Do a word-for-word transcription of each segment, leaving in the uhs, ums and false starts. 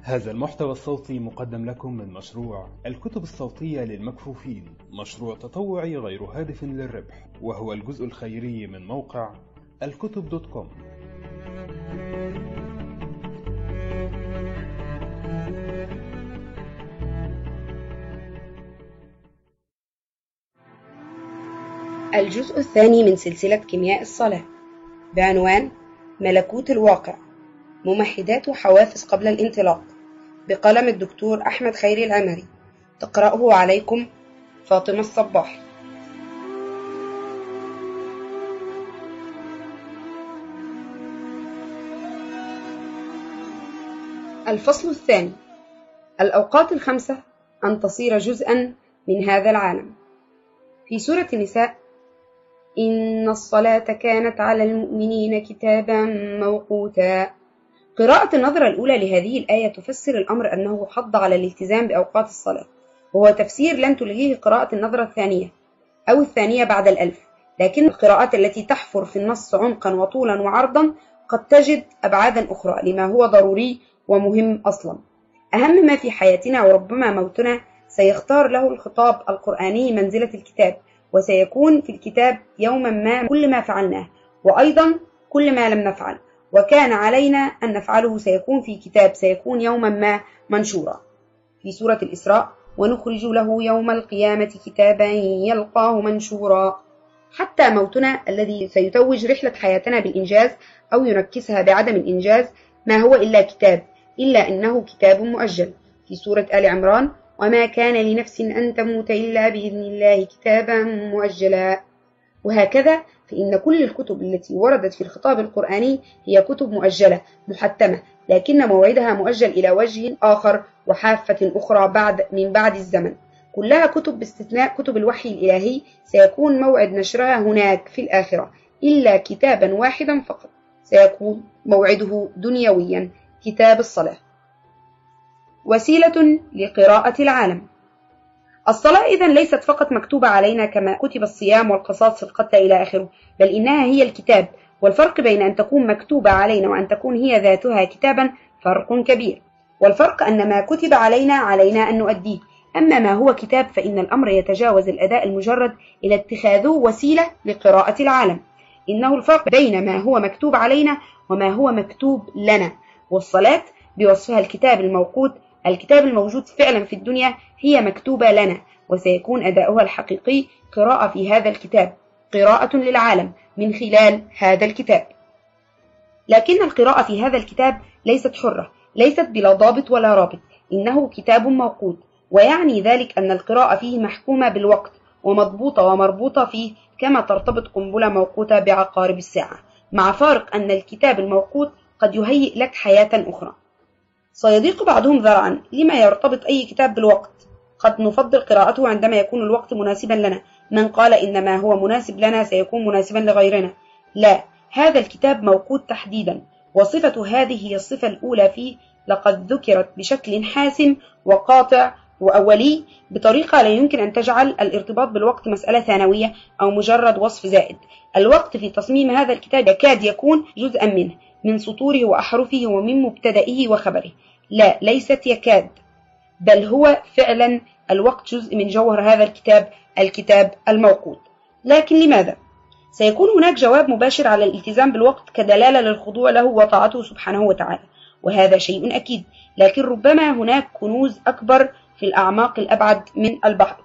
هذا المحتوى الصوتي مقدم لكم من مشروع الكتب الصوتية للمكفوفين، مشروع تطوعي غير هادف للربح، وهو الجزء الخيري من موقع الكتب دوت كوم. الجزء الثاني من سلسلة كيمياء الصلاة بعنوان ملكوت الواقع، ممهدات وحوافز قبل الانطلاق، بقلم الدكتور أحمد خيري العمري. تقرأه عليكم فاطمة الصباح. الفصل الثاني: الأوقات الخمسة أن تصير جزءا من هذا العالم. في سورة النساء: إن الصلاة كانت على المؤمنين كتابا موقوتا. قراءة النظرة الأولى لهذه الآية تفسر الأمر أنه حض على الالتزام بأوقات الصلاة، وهو تفسير لن تلغيه قراءة النظرة الثانية أو الثانية بعد الألف، لكن القراءات التي تحفر في النص عمقا وطولا وعرضا قد تجد أبعادا أخرى لما هو ضروري ومهم أصلا. أهم ما في حياتنا وربما موتنا سيختار له الخطاب القرآني منزلة الكتاب، وسيكون في الكتاب يوما ما كل ما فعلناه، وأيضا كل ما لم نفعل وكان علينا أن نفعله سيكون في كتاب سيكون يوما ما منشورا. في سورة الإسراء: ونخرج له يوم القيامة كتابا يلقاه منشورا. حتى موتنا الذي سيتوج رحلة حياتنا بالإنجاز أو ينكسها بعدم الإنجاز ما هو إلا كتاب، إلا أنه كتاب مؤجل. في سورة آل عمران: وما كان لنفس أن تموت إلا بإذن الله كتابا مؤجلا. وهكذا فإن كل الكتب التي وردت في الخطاب القرآني هي كتب مؤجلة محتمة، لكن موعدها مؤجل إلى وجه آخر وحافة أخرى بعد من بعد الزمن. كلها كتب باستثناء كتب الوحي الإلهي سيكون موعد نشرها هناك في الآخرة، إلا كتابا واحدا فقط سيكون موعده دنيويا: كتاب الصلاة، وسيلة لقراءة العالم. الصلاة إذن ليست فقط مكتوبة علينا كما كتب الصيام والقصاص في القتل إلى آخره، بل إنها هي الكتاب. والفرق بين أن تكون مكتوبة علينا وأن تكون هي ذاتها كتابا فرق كبير. والفرق أن ما كتب علينا علينا أن نؤديه، أما ما هو كتاب فإن الأمر يتجاوز الأداء المجرد إلى اتخاذه وسيلة لقراءة العالم. إنه الفرق بين ما هو مكتوب علينا وما هو مكتوب لنا. والصلاة بوصفها الكتاب الموقوت، الكتاب الموجود فعلا في الدنيا، هي مكتوبة لنا، وسيكون أداؤها الحقيقي قراءة في هذا الكتاب، قراءة للعالم من خلال هذا الكتاب. لكن القراءة في هذا الكتاب ليست حرة، ليست بلا ضابط ولا رابط، إنه كتاب موقوت، ويعني ذلك أن القراءة فيه محكومة بالوقت ومضبوطة ومربوطة فيه كما ترتبط قنبلة موقوتة بعقارب الساعة، مع فارق أن الكتاب الموقوت قد يهيئ لك حياة أخرى. سيضيق بعضهم ذرعا: لما يرتبط أي كتاب بالوقت؟ قد نفضل قراءته عندما يكون الوقت مناسبا لنا. من قال إن ما هو مناسب لنا سيكون مناسبا لغيرنا؟ لا، هذا الكتاب موقوت تحديدا، وصفة هذه هي الصفة الأولى فيه، لقد ذكرت بشكل حاسم وقاطع وأولي بطريقة لا يمكن أن تجعل الارتباط بالوقت مسألة ثانوية أو مجرد وصف زائد. الوقت في تصميم هذا الكتاب يكاد يكون جزءا منه، من سطوره وأحرفه ومن مبتدئه وخبره. لا، ليست يكاد، بل هو فعلا الوقت جزء من جوهر هذا الكتاب، الكتاب الموقوت. لكن لماذا؟ سيكون هناك جواب مباشر على الالتزام بالوقت كدلالة للخضوع له وطاعته سبحانه وتعالى، وهذا شيء أكيد، لكن ربما هناك كنوز أكبر في الأعماق الأبعد من البحر.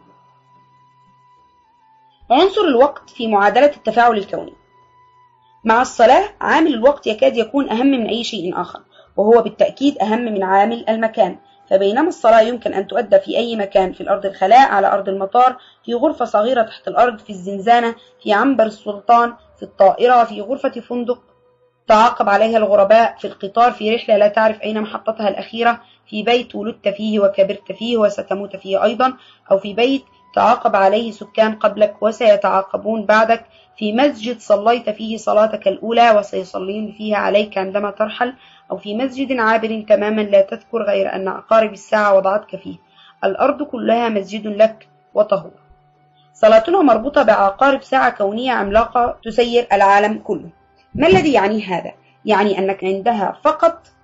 عنصر الوقت في معادلة التفاعل الكوني. مع الصلاة عامل الوقت يكاد يكون أهم من أي شيء آخر، وهو بالتأكيد أهم من عامل المكان. فبينما الصلاة يمكن أن تؤدى في أي مكان، في الأرض الخلاء، على أرض المطار، في غرفة صغيرة تحت الأرض، في الزنزانة، في عنبر السلطان، في الطائرة، في غرفة فندق تعاقب عليها الغرباء، في القطار، في رحلة لا تعرف أين محطتها الأخيرة، في بيت ولدت فيه وكبرت فيه وستموت فيه أيضا، أو في بيت تعاقب عليه سكان قبلك وسيتعاقبون بعدك، في مسجد صليت فيه صلاتك الأولى وسيصلين فيها عليك عندما ترحل، أو في مسجد عابر تماما لا تذكر غير أن عقارب الساعة وضعتك فيه. الأرض كلها مسجد لك وطهور. صلاتنا مربوطة بعقارب ساعة كونية عملاقة تسير العالم كله. ما الذي يعني هذا؟ يعني أنك عندها فقط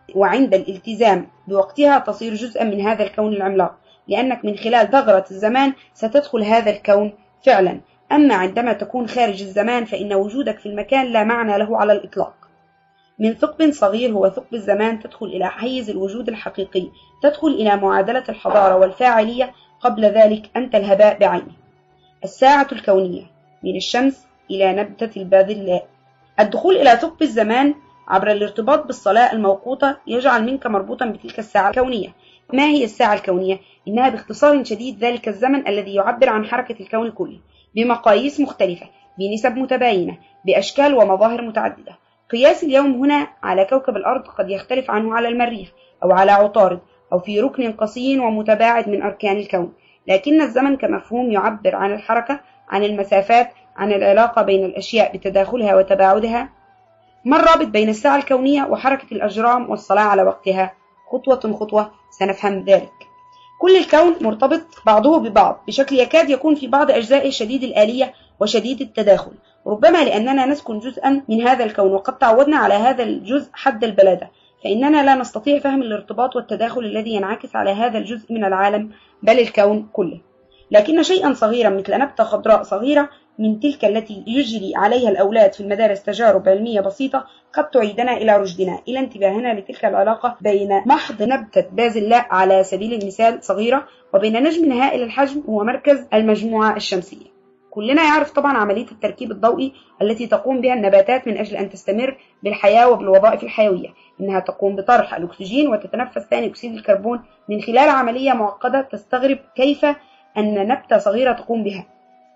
وعند الالتزام بوقتها تصير جزءا من هذا الكون العملاق، لأنك من خلال ثغرة الزمان ستدخل هذا الكون فعلا. أما عندما تكون خارج الزمان فإن وجودك في المكان لا معنى له على الإطلاق. من ثقب صغير هو ثقب الزمان تدخل إلى حيز الوجود الحقيقي، تدخل إلى معادلة الحضارة والفاعلية، قبل ذلك أنت الهباء بعينه. الساعة الكونية من الشمس إلى نبتة الباذلاء. الدخول إلى ثقب الزمان عبر الارتباط بالصلاة الموقوتة يجعل منك مربوطا بتلك الساعة الكونية. ما هي الساعة الكونية؟ إنها باختصار شديد ذلك الزمن الذي يعبر عن حركة الكون كله بمقاييس مختلفة، بنسب متباينة، بأشكال ومظاهر متعددة. قياس اليوم هنا على كوكب الأرض قد يختلف عنه على المريخ أو على عطارد أو في ركن قصي ومتباعد من أركان الكون، لكن الزمن كمفهوم يعبر عن الحركة، عن المسافات، عن العلاقة بين الأشياء بتداخلها وتباعدها. ما الرابط بين الساعة الكونية وحركة الأجرام والصلاة على وقتها؟ خطوة خطوة سنفهم ذلك. كل الكون مرتبط بعضه ببعض بشكل يكاد يكون في بعض أجزائه شديد الآلية وشديد التداخل، ربما لأننا نسكن جزءا من هذا الكون وقد تعودنا على هذا الجزء حد البلادة، فإننا لا نستطيع فهم الارتباط والتداخل الذي ينعكس على هذا الجزء من العالم بل الكون كله. لكن شيئا صغيرا مثل نبتة خضراء صغيرة من تلك التي يجري عليها الأولاد في المدارس تجارب علمية بسيطة قد تعيدنا إلى رشدنا، إلى انتباهنا لتلك العلاقة بين محض نبتة باذلاء على سبيل المثال صغيرة وبين نجم هائل الحجم هو مركز المجموعة الشمسية. كلنا يعرف طبعا عملية التركيب الضوئي التي تقوم بها النباتات من أجل أن تستمر بالحياة وبالوظائف الحيوية، إنها تقوم بطرح الأكسجين وتتنفس ثاني أكسيد الكربون من خلال عملية معقدة تستغرب كيف أن نبتة صغيرة تقوم بها.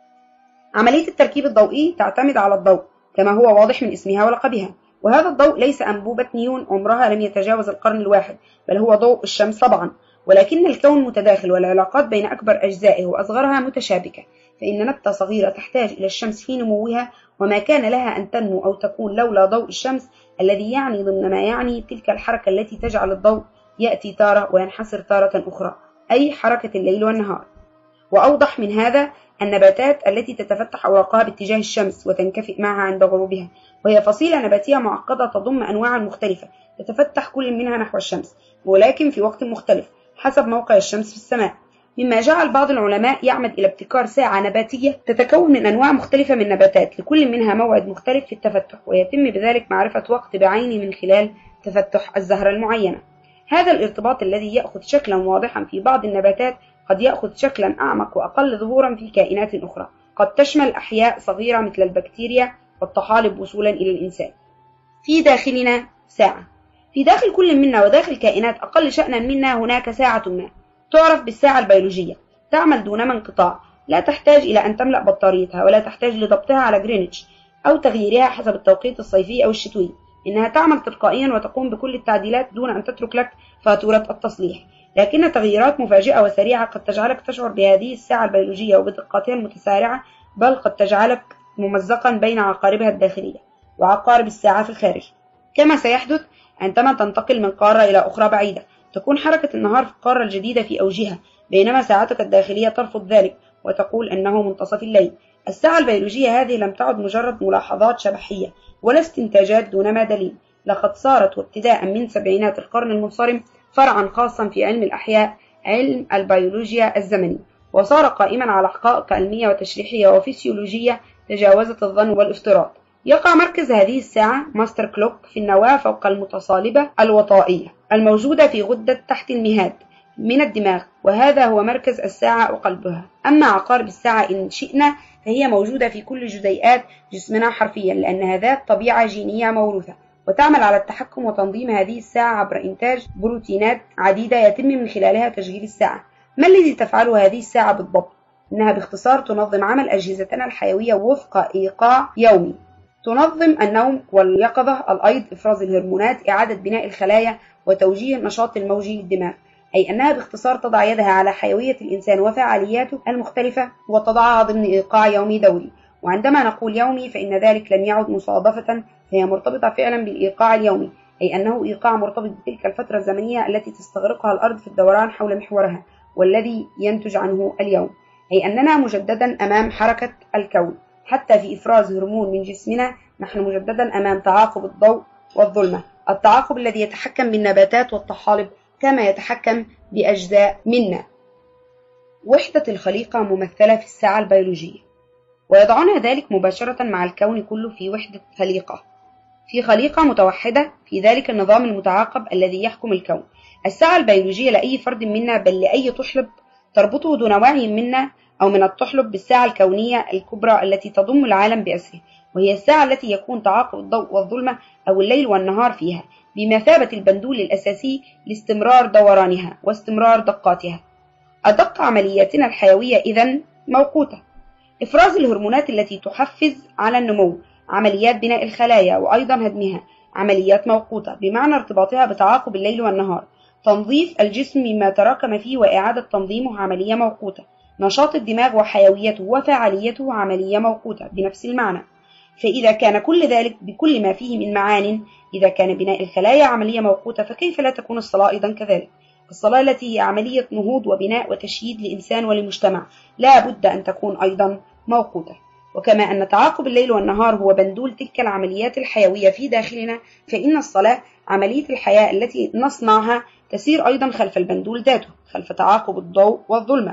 عملية التركيب الضوئي تعتمد على الضوء كما هو واضح من اسمها ولقبها، وهذا الضوء ليس أنبوبة نيون عمرها لم يتجاوز القرن الواحد، بل هو ضوء الشمس طبعا، ولكن الكون متداخل والعلاقات بين أكبر أجزائه وأصغرها متشابكة، فإن نبتة صغيرة تحتاج إلى الشمس في نموها، وما كان لها أن تنمو أو تكون لولا ضوء الشمس الذي يعني ضمن ما يعني تلك الحركة التي تجعل الضوء يأتي تارة وينحسر تارة أخرى، أي حركة الليل والنهار. وأوضح من هذا النباتات التي تتفتح أوراقها باتجاه الشمس وتنكفئ معها عند غروبها، وهي فصيلة نباتية معقدة تضم أنواعا مختلفة تتفتح كل منها نحو الشمس ولكن في وقت مختلف حسب موقع الشمس في السماء، مما جعل بعض العلماء يعمد إلى ابتكار ساعة نباتية تتكون من أنواع مختلفة من النباتات لكل منها موعد مختلف في التفتح، ويتم بذلك معرفة وقت بعينه من خلال تفتح الزهرة المعينة. هذا الارتباط الذي يأخذ شكلا واضحا في بعض النباتات قد يأخذ شكلا أعمق وأقل ظهورا في كائنات أخرى، قد تشمل أحياء صغيرة مثل البكتيريا والطحالب وصولا إلى الإنسان. في داخلنا ساعة، في داخل كل منا وداخل كائنات أقل شأنا منا هناك ساعة ما تعرف بالساعة البيولوجية، تعمل دون انقطاع، لا تحتاج إلى أن تملأ بطاريتها ولا تحتاج لضبطها على جرينتش أو تغييرها حسب التوقيت الصيفي أو الشتوي، إنها تعمل تلقائيا وتقوم بكل التعديلات دون أن تترك لك فاتورة التصليح، لكن تغييرات مفاجئة وسريعة قد تجعلك تشعر بهذه الساعة البيولوجية وبدقاتها المتسارعة، بل قد تجعلك ممزقا بين عقاربها الداخلية وعقارب الساعة في الخارج. كما سيحدث عندما تنتقل من قارة إلى أخرى بعيدة، تكون حركة النهار في القارة الجديدة في أوجها، بينما ساعتك الداخلية ترفض ذلك وتقول أنه منتصف الليل. الساعة البيولوجية هذه لم تعد مجرد ملاحظات شبحية ولا استنتاجات دون ما دليل، لقد صارت وابتداء من سبعينات القرن المنصرم فرعا خاصا في علم الأحياء، علم البيولوجيا الزمني، وصار قائما على حقائق علمية وتشريحية وفسيولوجية تجاوزت الظن والافتراض. يقع مركز هذه الساعة ماستر كلوك في النواة فوق المتصالبة الوطائية الموجودة في غدة تحت المهاد من الدماغ، وهذا هو مركز الساعة وقلبها. أما عقارب الساعة إن شئنا فهي موجودة في كل جزيئات جسمنا حرفيا، لأنها ذات طبيعة جينية موروثة، وتعمل على التحكم وتنظيم هذه الساعة عبر إنتاج بروتينات عديدة يتم من خلالها تشغيل الساعة. ما الذي تفعله هذه الساعة بالضبط؟ إنها باختصار تنظم عمل أجهزتنا الحيوية وفق إيقاع يومي، تنظم النوم واليقظة، الأيض، إفراز الهرمونات، إعادة بناء الخلايا، وتوجيه النشاط الموجي للدماغ، أي أنها باختصار تضع يدها على حيوية الإنسان وفعالياته المختلفة وتضعها ضمن إيقاع يومي دوري. وعندما نقول يومي فإن ذلك لم يعد مصادفة، فهي مرتبطة فعلا بالإيقاع اليومي، أي أنه إيقاع مرتبط بتلك الفترة الزمنية التي تستغرقها الأرض في الدوران حول محورها والذي ينتج عنه اليوم، أي أننا مجددا أمام حركة الكون. حتى في إفراز هرمون من جسمنا نحن مجددا أمام تعاقب الضوء والظلمة التعاقب الذي يتحكم بالنباتات والطحالب كما يتحكم بأجزاء منا. وحدة الخليقة ممثلة في الساعة البيولوجية، ويضعنا ذلك مباشرة مع الكون كله في وحدة خليقة، في خليقة متوحدة في ذلك النظام المتعاقب الذي يحكم الكون. الساعة البيولوجية لأي فرد منا بل لأي طحلب تربطه دون وعي منا أو من الطحلب بالساعة الكونية الكبرى التي تضم العالم بأسره، وهي الساعة التي يكون تعاقب الضوء والظلمة أو الليل والنهار فيها بمثابة البندول الأساسي لاستمرار دورانها واستمرار دقاتها. أدق عملياتنا الحيوية إذن موقوتة. إفراز الهرمونات التي تحفز على النمو، عمليات بناء الخلايا وأيضا هدمها، عمليات موقوتة بمعنى ارتباطها بتعاقب الليل والنهار. تنظيف الجسم مما تراكم فيه وإعادة تنظيمه عملية موقوتة. نشاط الدماغ وحيويته وفعاليته عملية موقوتة بنفس المعنى. فإذا كان كل ذلك بكل ما فيه من معان، إذا كان بناء الخلايا عملية موقوتة، فكيف لا تكون الصلاة أيضا كذلك؟ الصلاة التي هي عملية نهوض وبناء وتشييد لإنسان ولمجتمع لا بد أن تكون أيضا موقوتة. وكما أن تعاقب الليل والنهار هو بندول تلك العمليات الحيوية في داخلنا، فإن الصلاة عملية الحياة التي نصنعها تسير أيضا خلف البندول ذاته، خلف تعاقب الضوء والظلمة.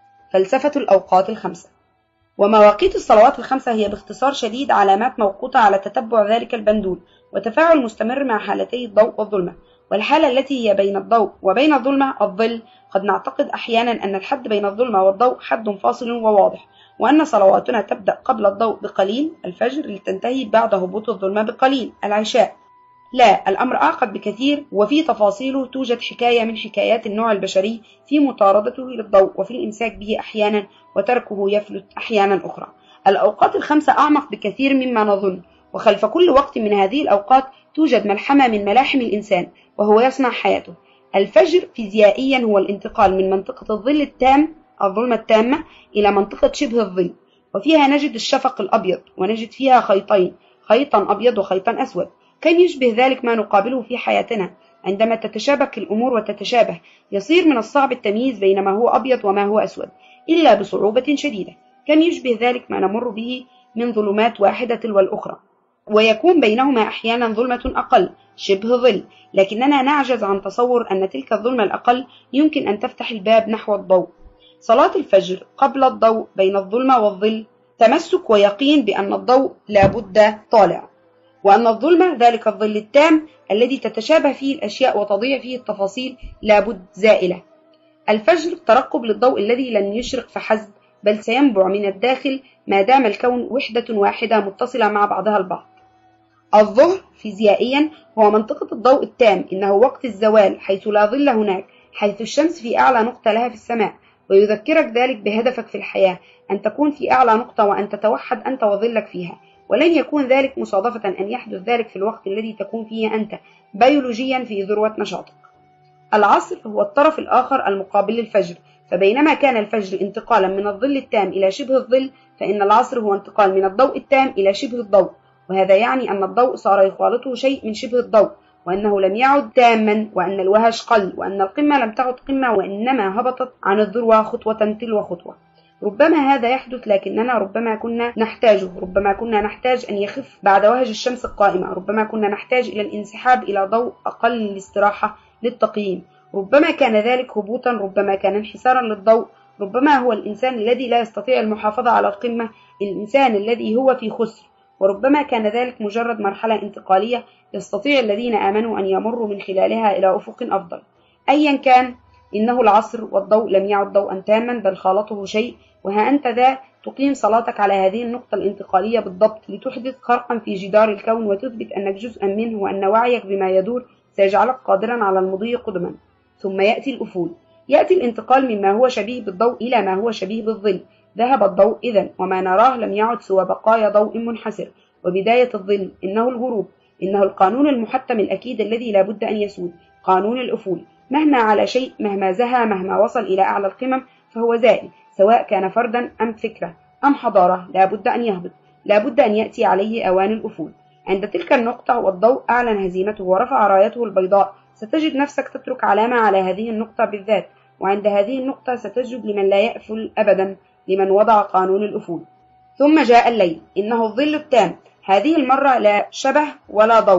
فلسفة الأوقات الخمسة. ومواقيت الصلوات الخمسة هي باختصار شديد علامات موقوتة على تتبع ذلك البندول وتفاعل مستمر مع حالتي الضوء والظلمة. والحالة التي هي بين الضوء وبين الظلمة الظل، قد نعتقد أحيانا أن الحد بين الظلمة والضوء حد فاصل وواضح، وأن صلواتنا تبدأ قبل الضوء بقليل الفجر لتنتهي بعد هبوط الظلمة بقليل العشاء. لا، الأمر أعقد بكثير، وفي تفاصيله توجد حكاية من حكايات النوع البشري في مطاردته للضوء وفي الإمساك به أحيانا وتركه يفلت أحيانا أخرى. الأوقات الخمسة أعمق بكثير مما نظن، وخلف كل وقت من هذه الأوقات توجد ملحمة من ملاحم الإنسان وهو يصنع حياته. الفجر فيزيائيا هو الانتقال من منطقة الظل التام الظلمة التامة إلى منطقة شبه الظل، وفيها نجد الشفق الأبيض، ونجد فيها خيطين، خيطا أبيض وخيطا أسود. كان يشبه ذلك ما نقابله في حياتنا عندما تتشابك الأمور وتتشابه، يصير من الصعب التمييز بين ما هو أبيض وما هو أسود إلا بصعوبة شديدة. كان يشبه ذلك ما نمر به من ظلمات واحدة تلو الأخرى، ويكون بينهما أحيانا ظلمة أقل شبه ظل، لكننا نعجز عن تصور أن تلك الظلمة الأقل يمكن أن تفتح الباب نحو الضوء. صلاة الفجر قبل الضوء بين الظلمة والظل تمسك ويقين بأن الضوء لابد طالع، وأن الظلمة ذلك الظل التام الذي تتشابه فيه الأشياء وتضيع فيه التفاصيل لابد زائلة. الفجر ترقب للضوء الذي لن يشرق فحسب، بل سينبع من الداخل ما دام الكون وحدة واحدة متصلة مع بعضها البعض. الظهر فيزيائيا هو منطقة الضوء التام، إنه وقت الزوال حيث لا ظل هناك، حيث الشمس في أعلى نقطة لها في السماء، ويذكرك ذلك بهدفك في الحياة أن تكون في أعلى نقطة وأن تتوحد أنت وظلك فيها. ولن يكون ذلك مصادفة أن يحدث ذلك في الوقت الذي تكون فيه أنت بيولوجيا في ذروة نشاطك. العصر هو الطرف الآخر المقابل للفجر، فبينما كان الفجر انتقالا من الظل التام إلى شبه الظل، فإن العصر هو انتقال من الضوء التام إلى شبه الضوء. وهذا يعني أن الضوء صار يخالطه شيء من شبه الضوء، وأنه لم يعد تاما، وأن الوهج قل، وأن القمة لم تعد قمة، وإنما هبطت عن الذروة خطوة تلو خطوة. ربما هذا يحدث، لكننا ربما كنا نحتاجه، ربما كنا نحتاج أن يخف بعد وهج الشمس القائمة، ربما كنا نحتاج إلى الانسحاب إلى ضوء أقل للاستراحة للتقييم، ربما كان ذلك هبوطا، ربما كان انحسارا للضوء، ربما هو الإنسان الذي لا يستطيع المحافظة على القمة، الإنسان الذي هو في خسر، وربما كان ذلك مجرد مرحلة انتقالية يستطيع الذين آمنوا أن يمروا من خلالها إلى أفق أفضل. أيا كان، إنه العصر والضوء لم يعد ضوءا تاما، بل خالطه شيء. وها أنت ذا تقيم صلاتك على هذه النقطة الانتقالية بالضبط، لتحدث خرقا في جدار الكون وتثبت أنك جزءا منه، وأن وعيك بما يدور سيجعلك قادرا على المضي قدما. ثم يأتي الأفول، يأتي الانتقال مما هو شبيه بالضوء إلى ما هو شبيه بالظل. ذهب الضوء إذن، وما نراه لم يعد سوى بقايا ضوء منحسر. وبداية الظل إنه الغروب، إنه القانون المحتم الأكيد الذي لا بد أن يسود، قانون الأفول. مهما على شيء، مهما زهى، مهما وصل إلى أعلى القمم، فهو زائل، سواء كان فردا أم فكرة أم حضارة، لا بد أن يهبط، لا بد أن يأتي عليه أوان الأفول. عند تلك النقطة والضوء أعلن هزيمته ورفع رايته البيضاء، ستجد نفسك تترك علامة على هذه النقطة بالذات. وعند هذه النقطة ستجد لمن لا يأفل أبدا، لمن وضع قانون الأفول. ثم جاء الليل، إنه الظل التام، هذه المرة لا شبه ولا ضوء،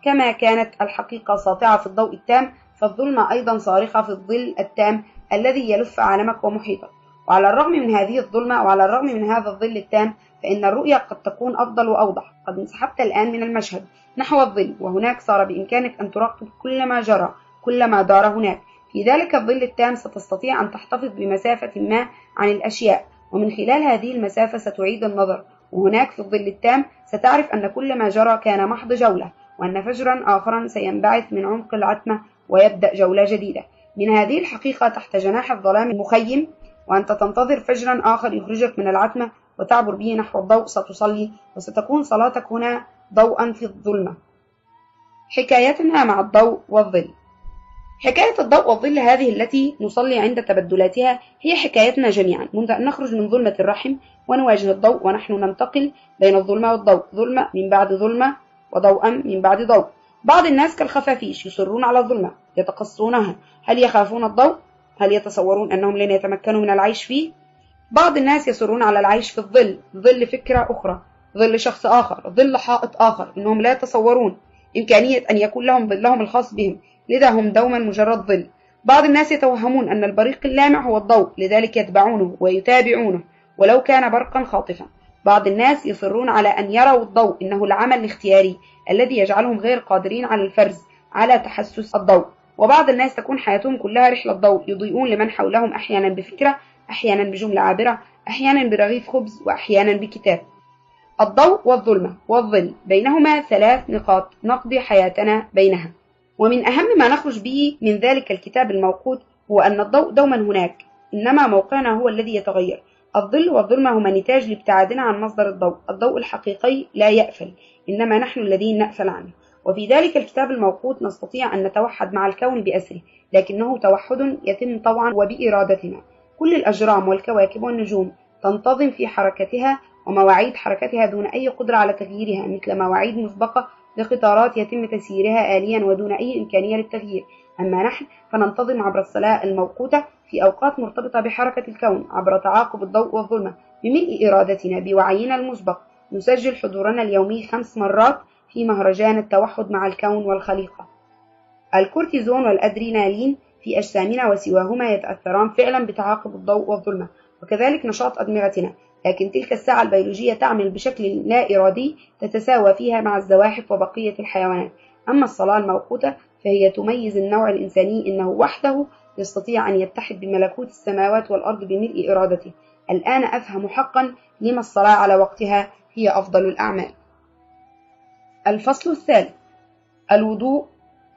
كما كانت الحقيقة ساطعة في الضوء التام، فالظلمة أيضا صارخة في الظل التام الذي يلف عالمك ومحيطك. وعلى الرغم من هذه الظلمة وعلى الرغم من هذا الظل التام، فإن الرؤية قد تكون أفضل وأوضح. قد انسحبت الآن من المشهد نحو الظل، وهناك صار بإمكانك أن تراقب كل ما جرى، كل ما دار هناك. في ذلك الظل التام ستستطيع أن تحتفظ بمسافة ما عن الأشياء، ومن خلال هذه المسافة ستعيد النظر. وهناك في الظل التام ستعرف أن كل ما جرى كان محض جولة، وأن فجرا آخرا سينبعث من عمق العتمة ويبدأ جولة جديدة. من هذه الحقيقة تحت جناح الظلام المخيم، وأنت تنتظر فجرا آخر يخرجك من العتمة وتعبر به نحو الضوء، ستصلي، وستكون صلاتك هنا ضوءا في الظلمة. حكايتنا مع الضوء والظل. حكاية الضوء والظل هذه التي نصلي عند تبدلاتها هي حكايتنا جميعا، منذ أن نخرج من ظلمة الرحم ونواجه الضوء، ونحن ننتقل بين الظلمة والضوء، ظلمة من بعد ظلمة وضوءا من بعد ضوء. بعض الناس كالخفافيش يصرون على الظلمة، يتقصونها. هل يخافون الضوء؟ هل يتصورون أنهم لن يتمكنوا من العيش فيه؟ بعض الناس يصرون على العيش في الظل، ظل فكرة أخرى، ظل شخص آخر، ظل حائط آخر، إنهم لا يتصورون إمكانية أن يكون لهم ظلهم الخاص بهم، لذا هم دوما مجرد ظل. بعض الناس يتوهمون أن البريق اللامع هو الضوء، لذلك يتبعونه ويتابعونه ولو كان برقا خاطفا. بعض الناس يصرون على أن يروا الضوء إنه العمل الاختياري الذي يجعلهم غير قادرين على الفرز، على تحسس الضوء. وبعض الناس تكون حياتهم كلها رحلة ضوء، يضيئون لمن حولهم، أحيانا بفكرة، أحيانا بجملة عابرة، أحيانا برغيف خبز، وأحيانا بكتاب. الضوء والظلمة والظل بينهما ثلاث نقاط نقضي حياتنا بينها، ومن أهم ما نخرج به من ذلك الكتاب الموقوت هو أن الضوء دوما هناك، إنما موقعنا هو الذي يتغير. الظل والظلمة هما نتاج لابتعادنا عن مصدر الضوء. الضوء الحقيقي لا يأفل، إنما نحن الذين نأفل عنه. وفي ذلك الكتاب الموقوت نستطيع أن نتوحد مع الكون بأسره، لكنه توحد يتم طوعا وبإرادتنا. كل الأجرام والكواكب والنجوم تنتظم في حركتها ومواعيد حركتها دون أي قدرة على تغييرها، مثل مواعيد مسبقة لقطارات يتم تسييرها آليا ودون أي إمكانية للتغيير. أما نحن فننتظم عبر الصلاة الموقوتة في أوقات مرتبطة بحركة الكون، عبر تعاقب الضوء والظلمة بملء إرادتنا بوعينا المسبق. نسجل حضورنا اليومي خمس مرات في مهرجان التوحد مع الكون والخليقة. الكورتيزون والأدرينالين في أجسامنا وسواهما يتأثران فعلا بتعاقب الضوء والظلمة، وكذلك نشاط أدمغتنا، لكن تلك الساعة البيولوجية تعمل بشكل لا إرادي تتساوى فيها مع الزواحف وبقية الحيوانات. أما الصلاة الموقوتة فهي تميز النوع الإنساني، إنه وحده يستطيع أن يتحد بملكوت السماوات والأرض بملء إرادته. الآن أفهم حقا لما الصلاة على وقتها هي أفضل الأعمال. الفصل الثالث: الوضوء.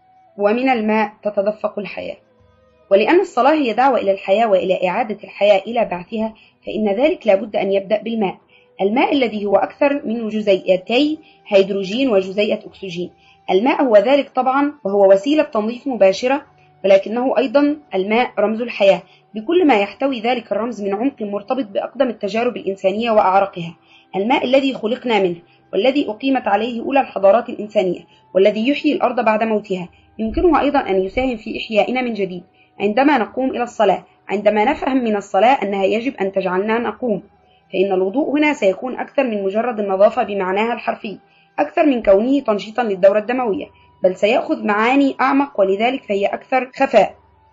ومن الماء تتدفق الحياة. ولأن الصلاة هي دعوة إلى الحياة وإلى إعادة الحياة إلى بعثها، فإن ذلك لابد أن يبدأ بالماء. الماء الذي هو أكثر من جزيئتي هيدروجين وجزيئة أكسجين. الماء هو ذلك طبعا، وهو وسيلة تنظيف مباشرة، ولكنه أيضا الماء رمز الحياة، بكل ما يحتوي ذلك الرمز من عمق مرتبط بأقدم التجارب الإنسانية وأعرقها. الماء الذي خلقنا منه، والذي أقيمت عليه أولى الحضارات الإنسانية، والذي يحيي الأرض بعد موتها، يمكنه أيضا أن يساهم في إحيائنا من جديد عندما نقوم إلى الصلاة، عندما نفهم من الصلاة أنها يجب أن تجعلنا نقوم. فإن الوضوء هنا سيكون أكثر من مجرد النظافة بمعناها الحرفي، أكثر من كونه تنشيطا للدورة الدموية، بل سيأخذ معاني أعمق، ولذلك فهي أكثر خفاء.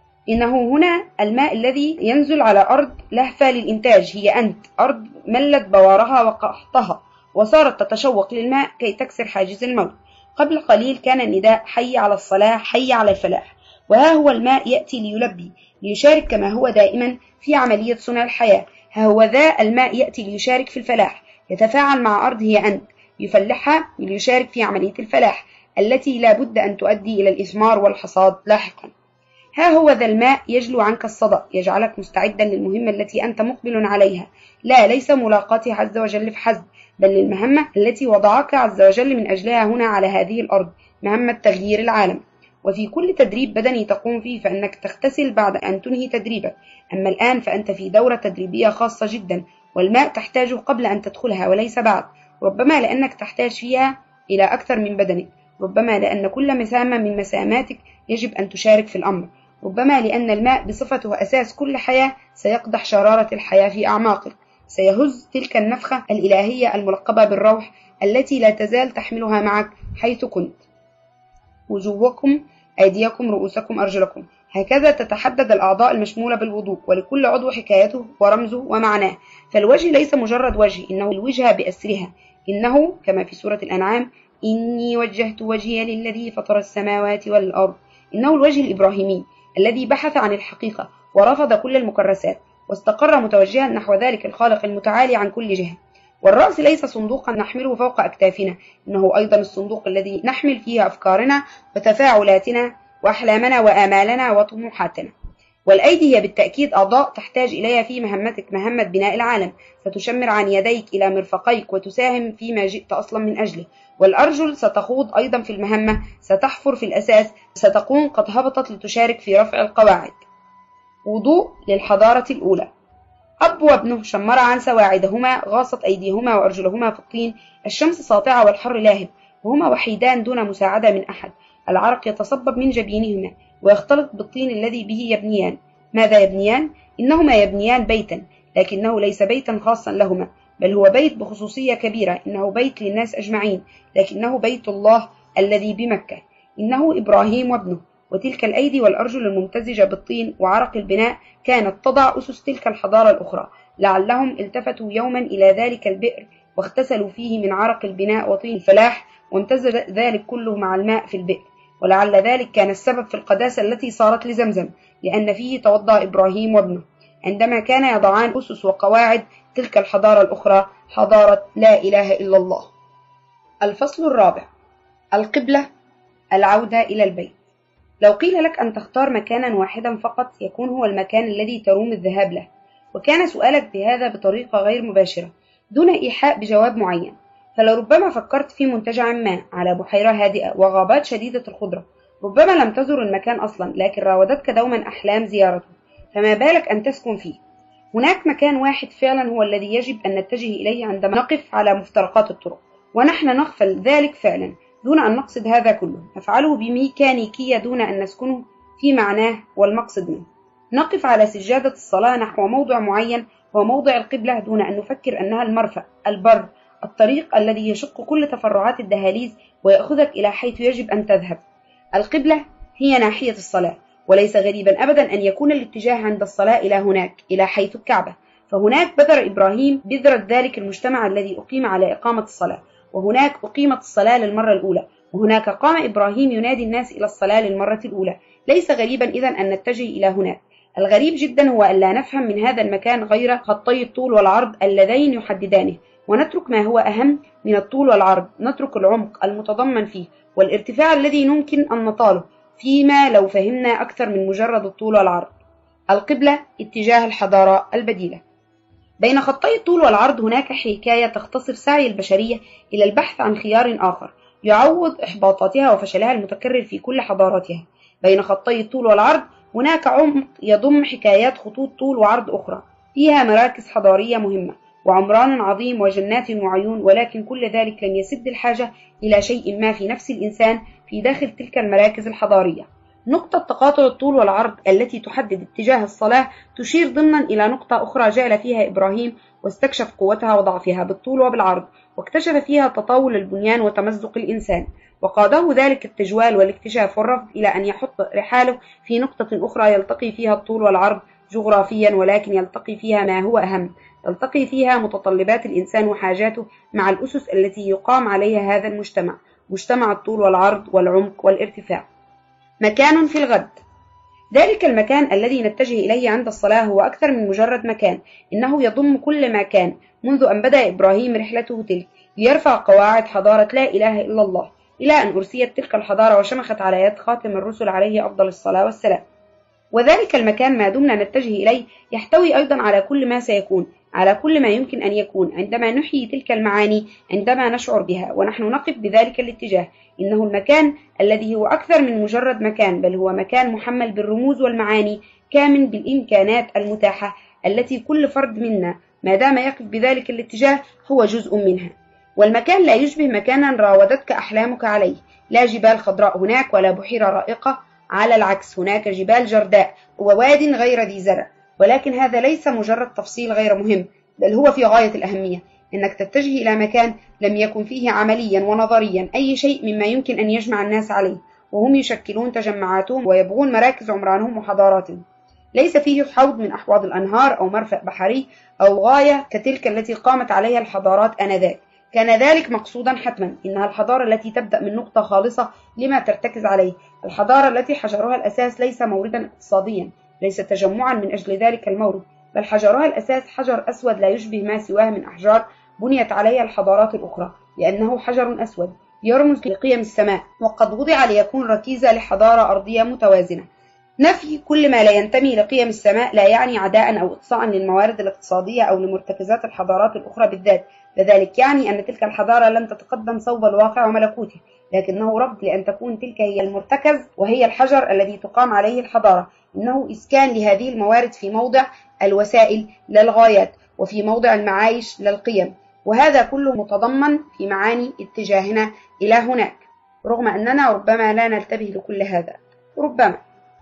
إنه هنا الماء الذي ينزل على أرض لهفة للإنتاج، هي أنت أرض ملت بوارها وقحطها وصارت تتشوق للماء كي تكسر حاجز الموت. قبل قليل كان النداء حي على الصلاة، حي على الفلاح، وها هو الماء يأتي ليلبي، ليشارك كما هو دائما في عملية صنع الحياة. ها هو ذا الماء يأتي ليشارك في الفلاح، يتفاعل مع أرض هي أنت، يفلحها ليشارك في عملية الفلاح التي لا بد أن تؤدي إلى الإثمار والحصاد لاحقا. ها هو ذا الماء يجلو عنك الصدأ، يجعلك مستعدا للمهمة التي أنت مقبل عليها، لا ليس ملاقاته عز وجل فحسب، بل للمهمة التي وضعك عز وجل من أجلها هنا على هذه الأرض، مهمة تغيير العالم. وفي كل تدريب بدني تقوم فيه فإنك تغتسل بعد أن تنهي تدريبك. أما الآن فأنت في دورة تدريبية خاصة جدا، والماء تحتاجه قبل أن تدخلها وليس بعد، ربما لأنك تحتاج فيها إلى أكثر من بدنك، ربما لأن كل مسامة من مساماتك يجب أن تشارك في الأمر، ربما لأن الماء بصفته أساس كل حياة سيقدح شرارة الحياة في أعماقك، سيهز تلك النفخة الإلهية الملقبة بالروح التي لا تزال تحملها معك حيث كنت. وجوهكم، أيديكم، رؤوسكم، أرجلكم. هكذا تتحدد الأعضاء المشمولة بالوضوء، ولكل عضو حكايته ورمزه ومعناه. فالوجه ليس مجرد وجه، إنه الوجهة بأسرها، إنه كما في سورة الأنعام: إني وجهت وجهي للذي فطر السماوات والأرض. إنه الوجه الإبراهيمي الذي بحث عن الحقيقة ورفض كل المكرسات، واستقر متوجها نحو ذلك الخالق المتعالي عن كل جهة. والرأس ليس صندوقا نحمله فوق أكتافنا، إنه أيضا الصندوق الذي نحمل فيه أفكارنا وتفاعلاتنا وأحلامنا وآمالنا وطموحاتنا. والأيدي هي بالتأكيد أعضاء تحتاج إليها في مهمتك، مهمة بناء العالم، فتشمر عن يديك إلى مرفقيك وتساهم فيما جئت أصلا من أجله. والأرجل ستخوض أيضا في المهمة، ستحفر في الأساس، ستكون قد هبطت لتشارك في رفع القواعد. وضوء للحضارة الأولى. أب وابنه شمر عن سواعدهما، غاصت أيديهما وأرجلهما في الطين، الشمس ساطعة والحر لاهب، وهما وحيدان دون مساعدة من أحد. العرق يتصبب من جبينهما ويختلط بالطين الذي به يبنيان. ماذا يبنيان؟ إنهما يبنيان بيتا، لكنه ليس بيتا خاصا لهما، بل هو بيت بخصوصية كبيرة، إنه بيت للناس أجمعين، لكنه بيت الله الذي بمكة. إنه إبراهيم وابنه. وتلك الأيدي والأرجل الممتزجة بالطين وعرق البناء كانت تضع أسس تلك الحضارة الأخرى، لعلهم التفتوا يوما إلى ذلك البئر واغتسلوا فيه من عرق البناء وطين الفلاح، وامتزج ذلك كله مع الماء في البئر. ولعل ذلك كان السبب في القداسة التي صارت لزمزم، لأن فيه توضأ إبراهيم وابنه عندما كان يضعان أسس وقواعد تلك الحضارة الأخرى، حضارة لا إله إلا الله. الفصل الرابع: القبلة، العودة إلى البيت. لو قيل لك أن تختار مكانا واحدا فقط يكون هو المكان الذي تروم الذهاب له، وكان سؤالك بهذا بطريقة غير مباشرة دون إيحاء بجواب معين، فلربما فكرت في منتجع ما على بحيرة هادئة وغابات شديدة الخضرة. ربما لم تزر المكان أصلا، لكن راودتك دوما أحلام زيارته، فما بالك أن تسكن فيه. هناك مكان واحد فعلا هو الذي يجب أن نتجه إليه عندما نقف على مفترقات الطرق، ونحن نغفل ذلك فعلا دون أن نقصد هذا كله، نفعله بميكانيكية دون أن نسكنه في معناه والمقصد منه. نقف على سجادة الصلاة نحو موضع معين هو موضع القبلة دون أن نفكر أنها المرفأ، البر، الطريق الذي يشق كل تفرعات الدهاليز ويأخذك إلى حيث يجب أن تذهب. القبلة هي ناحية الصلاة، وليس غريبا أبدا أن يكون الاتجاه عند الصلاة إلى هناك، إلى حيث الكعبة. فهناك بذر إبراهيم بذرة ذلك المجتمع الذي أقيم على إقامة الصلاة، وهناك أقيمت الصلاة للمرة الأولى، وهناك قام إبراهيم ينادي الناس إلى الصلاة للمرة الأولى. ليس غريبا إذن أن نتجه إلى هناك. الغريب جدا هو أن لا نفهم من هذا المكان غير خطي الطول والعرض اللذين يحددانه، ونترك ما هو أهم من الطول والعرض، نترك العمق المتضمن فيه والارتفاع الذي ممكن أن نطاله فيما لو فهمنا أكثر من مجرد الطول والعرض. القبلة اتجاه الحضارة البديلة. بين خطي الطول والعرض هناك حكاية تختصر سعي البشرية إلى البحث عن خيار آخر يعوض إحباطاتها وفشلها المتكرر في كل حضاراتها. بين خطي الطول والعرض هناك عمق يضم حكايات خطوط طول وعرض أخرى فيها مراكز حضارية مهمة وعمران عظيم وجنات وعيون، ولكن كل ذلك لم يسد الحاجة إلى شيء ما في نفس الإنسان في داخل تلك المراكز الحضارية. نقطة تقاطع الطول والعرض التي تحدد اتجاه الصلاة تشير ضمنا إلى نقطة أخرى جعل فيها إبراهيم واستكشف قوتها وضعفها بالطول وبالعرض، واكتشف فيها تطاول البنيان وتمزق الإنسان، وقاده ذلك التجوال والاكتشاف والرفض إلى أن يحط رحاله في نقطة أخرى يلتقي فيها الطول والعرض جغرافيا، ولكن يلتقي فيها ما هو أهم، يلتقي فيها متطلبات الإنسان وحاجاته مع الأسس التي يقام عليها هذا المجتمع، مجتمع الطول والعرض والعمق والارتفاع. مكان في الغد. ذلك المكان الذي نتجه إليه عند الصلاة هو أكثر من مجرد مكان، إنه يضم كل ما كان منذ أن بدأ إبراهيم رحلته تلك ليرفع قواعد حضارة لا إله إلا الله، إلى أن أرسيت تلك الحضارة وشمخت على يد خاتم الرسل عليه أفضل الصلاة والسلام. وذلك المكان ما دمنا نتجه إليه يحتوي أيضا على كل ما سيكون، على كل ما يمكن أن يكون عندما نحيي تلك المعاني، عندما نشعر بها ونحن نقف بذلك الاتجاه. إنه المكان الذي هو أكثر من مجرد مكان، بل هو مكان محمل بالرموز والمعاني، كامن بالإمكانات المتاحة التي كل فرد منا ما دام يقف بذلك الاتجاه هو جزء منها. والمكان لا يشبه مكانا راودتك أحلامك عليه، لا جبال خضراء هناك ولا بحيرة رائقة، على العكس هناك جبال جرداء وواد غير ذي زرع. ولكن هذا ليس مجرد تفصيل غير مهم، بل هو في غاية الأهمية، إنك تتجه إلى مكان لم يكن فيه عمليا ونظريا أي شيء مما يمكن أن يجمع الناس عليه، وهم يشكلون تجمعاتهم ويبغون مراكز عمرانهم وحضاراتهم. ليس فيه حوض من أحواض الأنهار أو مرفأ بحري أو غاية كتلك التي قامت عليها الحضارات آنذاك. كان ذلك مقصودا حتما، إنها الحضارة التي تبدأ من نقطة خالصة لما ترتكز عليه، الحضارة التي حجرها الأساس ليس موردا اقتصاديا، ليس تجمعا من أجل ذلك المورد، بل حجرها الأساس حجر أسود لا يشبه ما سواه من أحجار بنيت عليها الحضارات الأخرى، لأنه حجر أسود يرمز لقيم السماء، وقد وضع ليكون ركيزة لحضارة أرضية متوازنة. نفي كل ما لا ينتمي لقيم السماء لا يعني عداء أو إقصاء للموارد الاقتصادية أو لمرتكزات الحضارات الأخرى بالذات، لذلك يعني أن تلك الحضارة لم تتقدم صوب الواقع وملكوته، لكنه رفض لأن تكون تلك هي المرتكز وهي الحجر الذي تقام عليه الحضارة، إنه إسكان لهذه الموارد في موضع الوسائل للغايات وفي موضع المعايش للقيم، وهذا كله متضمن في معاني اتجاهنا إلى هناك، رغم أننا ربما لا ننتبه لكل هذا، ربما.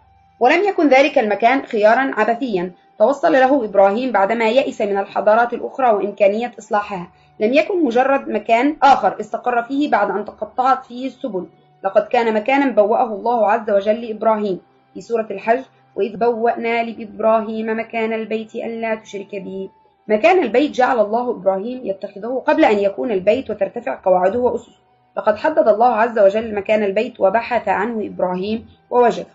ولم يكن ذلك المكان خيارا عبثيا توصل له إبراهيم بعدما يئس من الحضارات الأخرى وإمكانية إصلاحها، لم يكن مجرد مكان آخر استقر فيه بعد أن تقطعت فيه السبل، لقد كان مكانا بوأه الله عز وجل لإبراهيم في سورة الحج: وإذ بوأنا لإبراهيم مكان البيت ألا تشرك به. مكان البيت جعل الله إبراهيم يتخذه قبل أن يكون البيت وترتفع قواعده وأسسه، لقد حدد الله عز وجل مكان البيت وبحث عنه إبراهيم ووجده.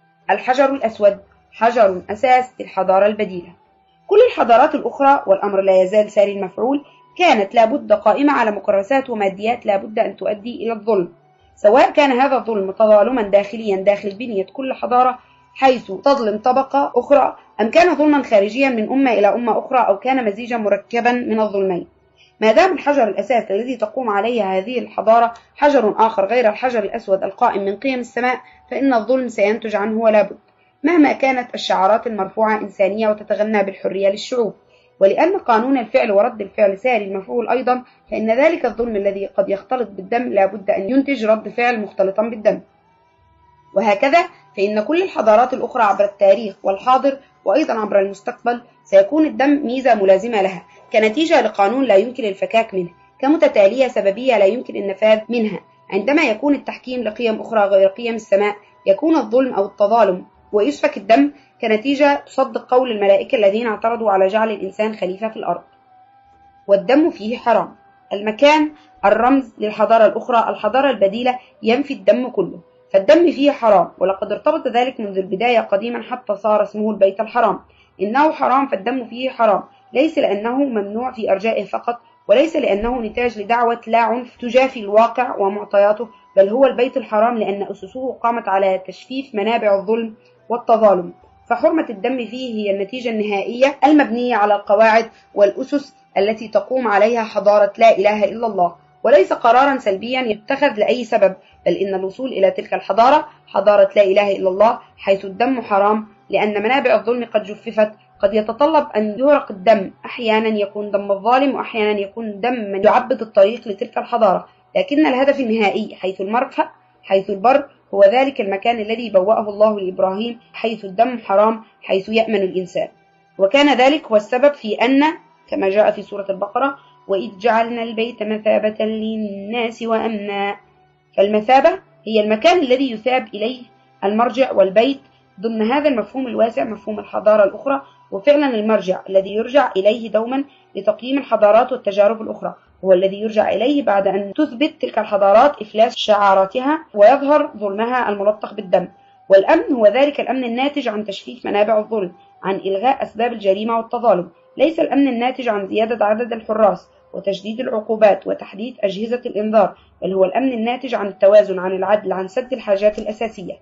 الحجر الأسود حجر أساس الحضارة البديلة. كل الحضارات الأخرى، والأمر لا يزال ساري المفعول، كانت لابد قائمة على مكرسات وماديات لابد أن تؤدي إلى الظلم، سواء كان هذا الظلم تظالما داخليا داخل بنية كل حضارة حيث تظلم طبقة أخرى، أم كان ظلما خارجيا من أمة إلى أمة أخرى، أو كان مزيجا مركبا من الظلمين. ما دام الحجر الأساس الذي تقوم عليه هذه الحضارة حجر آخر غير الحجر الأسود القائم من قيم السماء، فإن الظلم سينتج عنه ولا بد، مهما كانت الشعارات المرفوعة إنسانية وتتغنى بالحرية للشعوب. ولأن قانون الفعل ورد الفعل ساري المفعول أيضا، فإن ذلك الظلم الذي قد يختلط بالدم لا بد أن ينتج رد فعل مختلطا بالدم. وهكذا فإن كل الحضارات الأخرى عبر التاريخ والحاضر وأيضا عبر المستقبل سيكون الدم ميزة ملازمة لها، كنتيجة لقانون لا يمكن الفكاك منه، كمتتالية سببية لا يمكن النفاذ منها. عندما يكون التحكيم لقيم أخرى غير قيم السماء يكون الظلم أو التظالم ويسفك الدم، كنتيجة تصدق قول الملائكة الذين اعترضوا على جعل الإنسان خليفة في الأرض. والدم فيه حرام. المكان الرمز للحضارة الأخرى، الحضارة البديلة، ينفي الدم كله، فالدم فيه حرام، ولقد ارتبط ذلك منذ البداية قديما حتى صار اسمه البيت الحرام. إنه حرام فالدم فيه حرام، ليس لأنه ممنوع في أرجائه فقط، وليس لأنه نتاج لدعوة لا عنف تجافي الواقع ومعطياته، بل هو البيت الحرام لأن أسسه قامت على تجفيف منابع الظلم والتظالم، فحرمة الدم فيه هي النتيجة النهائية المبنية على القواعد والأسس التي تقوم عليها حضارة لا إله إلا الله، وليس قرارا سلبيا يتخذ لأي سبب، بل إن الوصول إلى تلك الحضارة حضارة لا إله إلا الله حيث الدم حرام، لأن منابع الظلم قد جففت، قد يتطلب أن يهرق الدم، أحيانا يكون دم الظالم وأحيانا يكون دم من يعبد الطريق لتلك الحضارة، لكن الهدف النهائي حيث المرفأ حيث البر هو ذلك المكان الذي بوأه الله لإبراهيم، حيث الدم حرام، حيث يأمن الإنسان. وكان ذلك هو السبب في أن كما جاء في سورة البقرة: وإذ جعلنا البيت مثابة للناس وأمنا. فالمثابة هي المكان الذي يثاب إليه المرجع، والبيت ضمن هذا المفهوم الواسع مفهوم الحضارة الأخرى، وفعلا المرجع الذي يرجع إليه دوما لتقييم الحضارات والتجارب الأخرى، هو الذي يرجع إليه بعد أن تثبت تلك الحضارات إفلاس شعاراتها ويظهر ظلمها الملطخ بالدم. والأمن هو ذلك الأمن الناتج عن تجفيف منابع الظلم، عن إلغاء أسباب الجريمة والتظالم، ليس الأمن الناتج عن زيادة عدد الحراس وتشديد العقوبات وتحديث أجهزة الإنذار، بل هو الأمن الناتج عن التوازن، عن العدل، عن سد الحاجات الأساسية.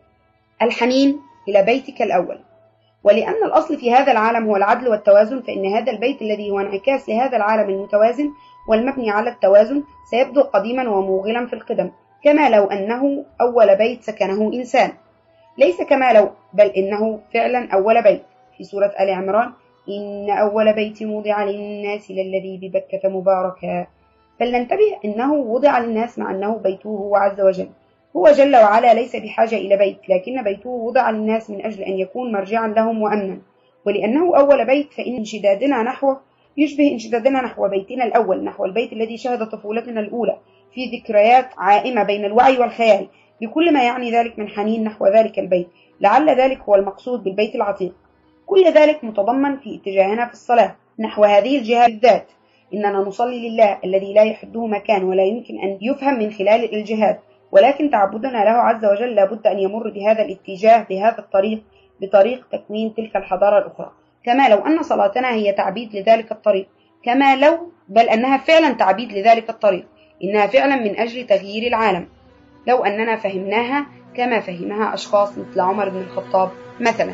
الحنين إلى بيتك الأول. ولأن الأصل في هذا العالم هو العدل والتوازن، فإن هذا البيت الذي هو انعكاس لهذا العالم المتوازن والمبني على التوازن سيبدو قديما وموغلا في القدم، كما لو أنه أول بيت سكنه إنسان، ليس كما لو بل إنه فعلا أول بيت. في سورة آل عمران: إن أول بيت وضع للناس للذي ببكة مباركا. فلننتبه إنه وضع للناس مع أنه بيته هو عز وجل، هو جل وعلا ليس بحاجة إلى بيت، لكن بيته وضع للناس من أجل أن يكون مرجعا لهم وأمنا. ولأنه أول بيت فإن انشدادنا نحوه يشبه انشدادنا نحو بيتنا الأول، نحو البيت الذي شهد طفولتنا الأولى في ذكريات عائمة بين الوعي والخيال، بكل ما يعني ذلك من حنين نحو ذلك البيت، لعل ذلك هو المقصود بالبيت العتيق. كل ذلك متضمن في اتجاهنا في الصلاة نحو هذه الجهة بالذات. إننا نصلي لله الذي لا يحده مكان ولا يمكن أن يفهم من خلال الجهاد، ولكن تعبدنا له عز وجل لابد أن يمر بهذا الاتجاه، بهذا الطريق، بطريق تكوين تلك الحضارة الأخرى، كما لو أن صلاتنا هي تعبيد لذلك الطريق، كما لو بل أنها فعلا تعبيد لذلك الطريق، إنها فعلا من أجل تغيير العالم، لو أننا فهمناها كما فهمها أشخاص مثل عمر بن الخطاب مثلا.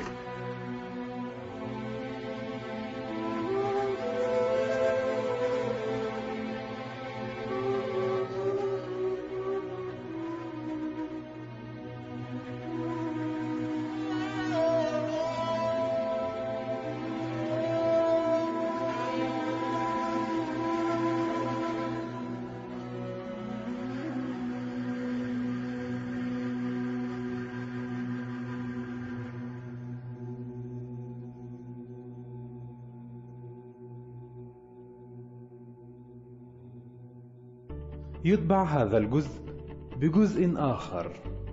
يتبع هذا الجزء بجزء آخر.